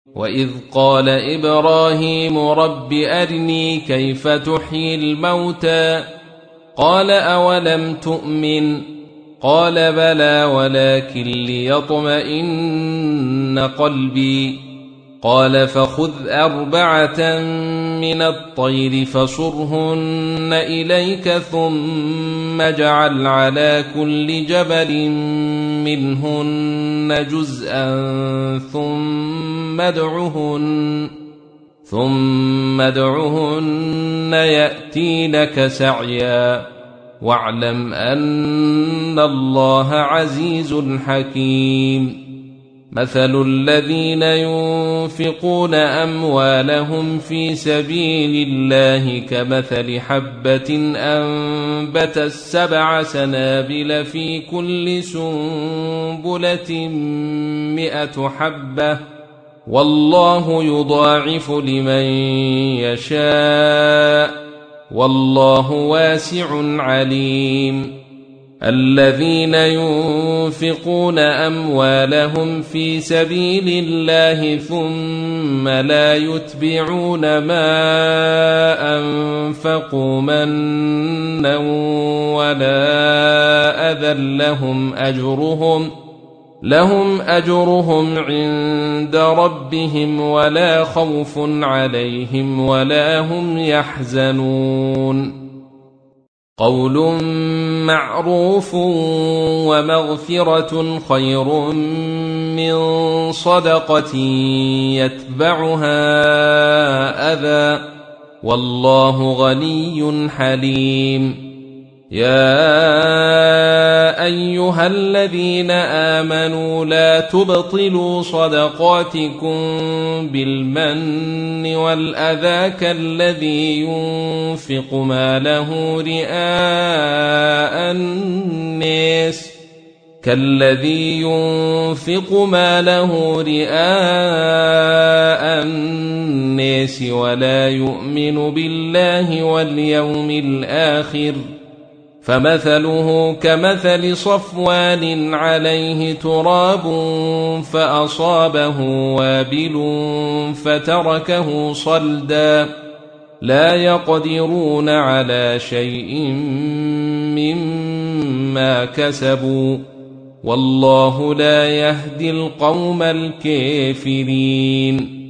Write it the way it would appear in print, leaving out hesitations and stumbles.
وإذ قال إبراهيم رب أرني كيف تحيي الموتى قال أولم تؤمن قال بلى ولكن ليطمئن قلبي قال فخذ 4 من الطير فصرهن إليك ثم اجعل على كل جبل منهن جزءا ثم ادعهن يأتينك سعيا واعلم أن الله عزيز حكيم مثل الذين ينفقون أموالهم في سبيل الله كمثل حبة أنبتت 7 سنابل في كل سنبلة 100 حبة والله يضاعف لمن يشاء والله واسع عليم الذين ينفقون أموالهم في سبيل الله ثم لا يتبعون ما أنفقوا منا ولا أذى لهم أجرهم عند ربهم ولا خوف عليهم ولا هم يحزنون قول معروف ومغفرة خير من صدقة يتبعها أذى والله غني حليم يا أيها الذين آمنوا لا تبطلوا صدقاتكم بالمن والأذى كالذي ينفق ماله رئاء الناس ولا يؤمن بالله واليوم الآخر فمثله كمثل صفوان عليه تراب فأصابه وابل فتركه صلدا لا يقدرون على شيء مما كسبوا والله لا يهدي القوم الكافرين